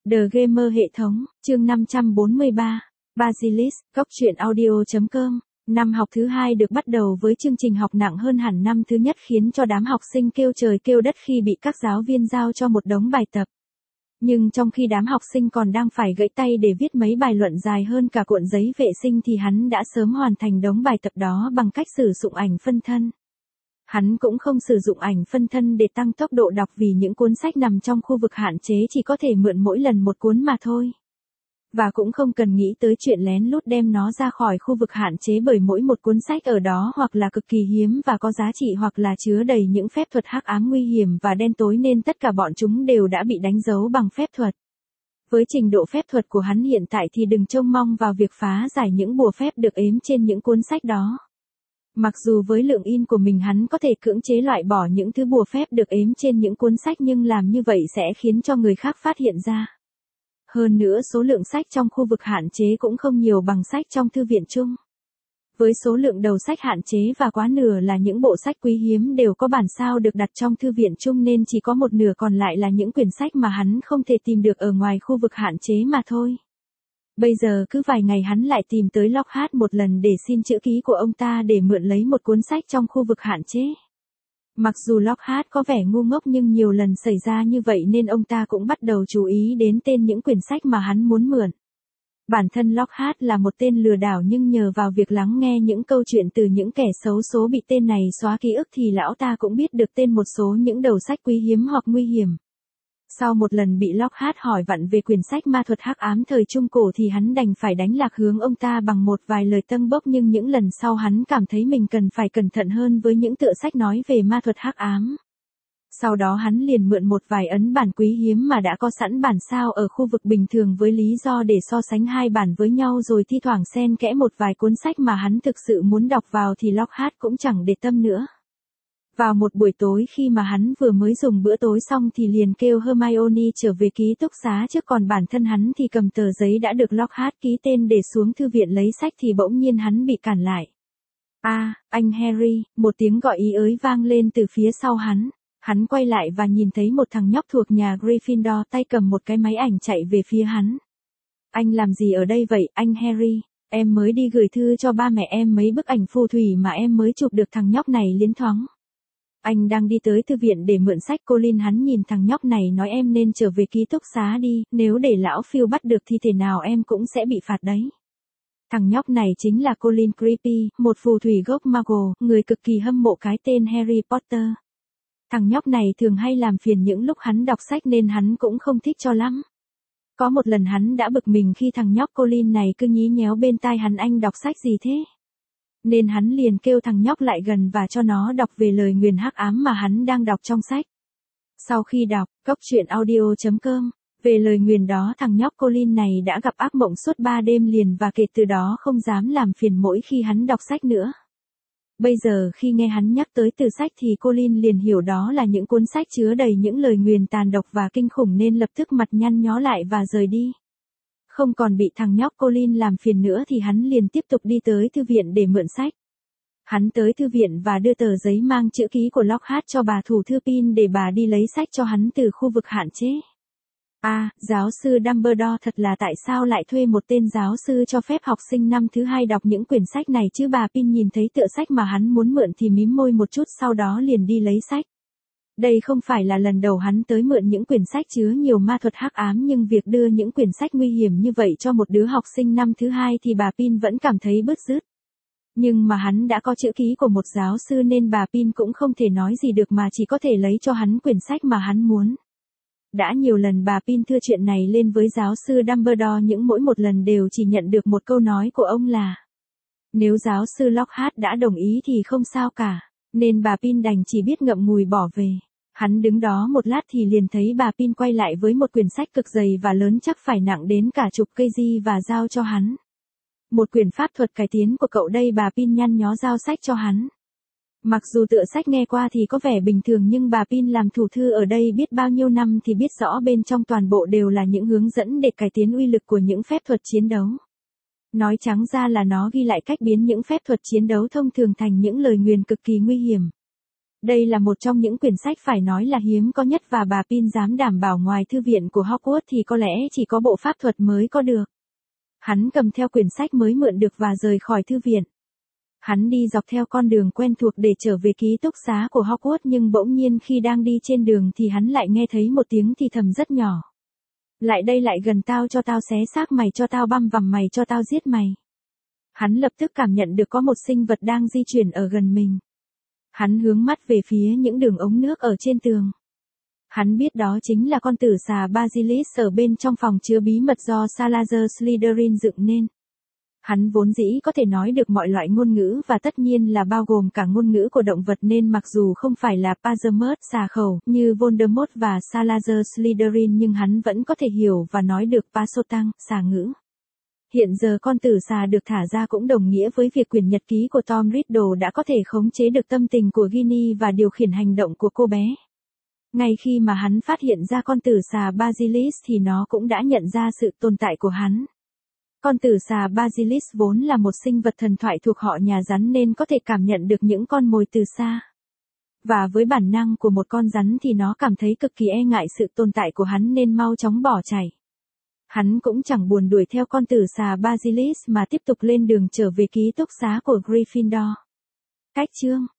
The Gamer hệ thống, chương 543, Basilisk, Cốc truyện audio.com. Năm học thứ 2 được bắt đầu với chương trình học nặng hơn hẳn năm thứ nhất khiến cho đám học sinh kêu trời kêu đất khi bị các giáo viên giao cho một đống bài tập. Nhưng trong khi đám học sinh còn đang phải gãy tay để viết mấy bài luận dài hơn cả cuộn giấy vệ sinh thì hắn đã sớm hoàn thành đống bài tập đó bằng cách sử dụng ảnh phân thân. Hắn cũng không sử dụng ảnh phân thân để tăng tốc độ đọc vì những cuốn sách nằm trong khu vực hạn chế chỉ có thể mượn mỗi lần một cuốn mà thôi. Và cũng không cần nghĩ tới chuyện lén lút đem nó ra khỏi khu vực hạn chế bởi mỗi một cuốn sách ở đó hoặc là cực kỳ hiếm và có giá trị hoặc là chứa đầy những phép thuật hắc ám nguy hiểm và đen tối nên tất cả bọn chúng đều đã bị đánh dấu bằng phép thuật. Với trình độ phép thuật của hắn hiện tại thì đừng trông mong vào việc phá giải những bùa phép được ếm trên những cuốn sách đó. Mặc dù với lượng in của mình hắn có thể cưỡng chế loại bỏ những thứ bùa phép được ếm trên những cuốn sách nhưng làm như vậy sẽ khiến cho người khác phát hiện ra. Hơn nữa số lượng sách trong khu vực hạn chế cũng không nhiều bằng sách trong thư viện chung. Với số lượng đầu sách hạn chế và quá nửa là những bộ sách quý hiếm đều có bản sao được đặt trong thư viện chung nên chỉ có một nửa còn lại là những quyển sách mà hắn không thể tìm được ở ngoài khu vực hạn chế mà thôi. Bây giờ cứ vài ngày hắn lại tìm tới Lockhart một lần để xin chữ ký của ông ta để mượn lấy một cuốn sách trong khu vực hạn chế. Mặc dù Lockhart có vẻ ngu ngốc nhưng nhiều lần xảy ra như vậy nên ông ta cũng bắt đầu chú ý đến tên những quyển sách mà hắn muốn mượn. Bản thân Lockhart là một tên lừa đảo nhưng nhờ vào việc lắng nghe những câu chuyện từ những kẻ xấu số bị tên này xóa ký ức thì lão ta cũng biết được tên một số những đầu sách quý hiếm hoặc nguy hiểm. Sau một lần bị Lockhart hỏi vặn về quyển sách ma thuật hắc ám thời Trung Cổ thì hắn đành phải đánh lạc hướng ông ta bằng một vài lời tâng bốc nhưng những lần sau hắn cảm thấy mình cần phải cẩn thận hơn với những tựa sách nói về ma thuật hắc ám. Sau đó hắn liền mượn một vài ấn bản quý hiếm mà đã có sẵn bản sao ở khu vực bình thường với lý do để so sánh hai bản với nhau rồi thi thoảng xen kẽ một vài cuốn sách mà hắn thực sự muốn đọc vào thì Lockhart cũng chẳng để tâm nữa. Vào một buổi tối khi mà hắn vừa mới dùng bữa tối xong thì liền kêu Hermione trở về ký túc xá trước còn bản thân hắn thì cầm tờ giấy đã được Lockhart ký tên để xuống thư viện lấy sách thì bỗng nhiên hắn bị cản lại. Anh Harry, một tiếng gọi ý ới vang lên từ phía sau hắn. Hắn quay lại và nhìn thấy một thằng nhóc thuộc nhà Gryffindor tay cầm một cái máy ảnh chạy về phía hắn. Anh làm gì ở đây vậy, anh Harry? Em mới đi gửi thư cho ba mẹ em mấy bức ảnh phù thủy mà em mới chụp được. Thằng nhóc này liến thoáng. Anh đang đi tới thư viện để mượn sách. Colin hắn nhìn thằng nhóc này nói em nên trở về ký túc xá đi, nếu để lão Phil bắt được thì thế nào em cũng sẽ bị phạt đấy. Thằng nhóc này chính là Colin Creepy, một phù thủy gốc Muggle, người cực kỳ hâm mộ cái tên Harry Potter. Thằng nhóc này thường hay làm phiền những lúc hắn đọc sách nên hắn cũng không thích cho lắm. Có một lần hắn đã bực mình khi thằng nhóc Colin này cứ nhí nhéo bên tai hắn anh đọc sách gì thế? Nên hắn liền kêu thằng nhóc lại gần và cho nó đọc về lời nguyền hắc ám mà hắn đang đọc trong sách. Sau khi đọc, Cốc truyện audio.com, về lời nguyền đó thằng nhóc Colin này đã gặp ác mộng suốt 3 đêm liền và kể từ đó không dám làm phiền mỗi khi hắn đọc sách nữa. Bây giờ khi nghe hắn nhắc tới từ sách thì Colin liền hiểu đó là những cuốn sách chứa đầy những lời nguyền tàn độc và kinh khủng nên lập tức mặt nhăn nhó lại và rời đi. Không còn bị thằng nhóc Colin làm phiền nữa thì hắn liền tiếp tục đi tới thư viện để mượn sách. Hắn tới thư viện và đưa tờ giấy mang chữ ký của Lockhart cho bà thủ thư Pin để bà đi lấy sách cho hắn từ khu vực hạn chế. Giáo sư Dumbledore thật là tại sao lại thuê một tên giáo sư cho phép học sinh năm thứ 2 đọc những quyển sách này chứ? Bà Pin nhìn thấy tựa sách mà hắn muốn mượn thì mím môi một chút sau đó liền đi lấy sách. Đây không phải là lần đầu hắn tới mượn những quyển sách chứa nhiều ma thuật hắc ám nhưng việc đưa những quyển sách nguy hiểm như vậy cho một đứa học sinh năm thứ 2 thì bà Pin vẫn cảm thấy bứt rứt. Nhưng mà hắn đã có chữ ký của một giáo sư nên bà Pin cũng không thể nói gì được mà chỉ có thể lấy cho hắn quyển sách mà hắn muốn. Đã nhiều lần bà Pin thưa chuyện này lên với giáo sư Dumbledore nhưng mỗi một lần đều chỉ nhận được một câu nói của ông là nếu giáo sư Lockhart đã đồng ý thì không sao cả, nên bà Pin đành chỉ biết ngậm ngùi bỏ về. Hắn đứng đó một lát thì liền thấy bà Pin quay lại với một quyển sách cực dày và lớn chắc phải nặng đến cả chục kg và giao cho hắn. Một quyển pháp thuật cải tiến của cậu đây, bà Pin nhăn nhó giao sách cho hắn. Mặc dù tựa sách nghe qua thì có vẻ bình thường nhưng bà Pin làm thủ thư ở đây biết bao nhiêu năm thì biết rõ bên trong toàn bộ đều là những hướng dẫn để cải tiến uy lực của những phép thuật chiến đấu. Nói trắng ra là nó ghi lại cách biến những phép thuật chiến đấu thông thường thành những lời nguyền cực kỳ nguy hiểm. Đây là một trong những quyển sách phải nói là hiếm có nhất và bà Pin dám đảm bảo ngoài thư viện của Hogwarts thì có lẽ chỉ có bộ pháp thuật mới có được. Hắn cầm theo quyển sách mới mượn được và rời khỏi thư viện. Hắn đi dọc theo con đường quen thuộc để trở về ký túc xá của Hogwarts nhưng bỗng nhiên khi đang đi trên đường thì hắn lại nghe thấy một tiếng thì thầm rất nhỏ. Lại đây lại gần tao cho tao xé xác mày cho tao băm vằm mày cho tao giết mày. Hắn lập tức cảm nhận được có một sinh vật đang di chuyển ở gần mình. Hắn hướng mắt về phía những đường ống nước ở trên tường. Hắn biết đó chính là con tử xà Basilisk ở bên trong phòng chứa bí mật do Salazar Slytherin dựng nên. Hắn vốn dĩ có thể nói được mọi loại ngôn ngữ và tất nhiên là bao gồm cả ngôn ngữ của động vật nên mặc dù không phải là Pazamus xà khẩu như Voldemort và Salazar Slytherin nhưng hắn vẫn có thể hiểu và nói được Pasotang, xà ngữ. Hiện giờ con tử xà được thả ra cũng đồng nghĩa với việc quyển nhật ký của Tom Riddle đã có thể khống chế được tâm tình của Ginny và điều khiển hành động của cô bé. Ngay khi mà hắn phát hiện ra con tử xà Basilisk thì nó cũng đã nhận ra sự tồn tại của hắn. Con tử xà Basilisk vốn là một sinh vật thần thoại thuộc họ nhà rắn nên có thể cảm nhận được những con mồi từ xa. Và với bản năng của một con rắn thì nó cảm thấy cực kỳ e ngại sự tồn tại của hắn nên mau chóng bỏ chạy. Hắn cũng chẳng buồn đuổi theo con tử xà Basilisk mà tiếp tục lên đường trở về ký túc xá của Gryffindor. Cách chương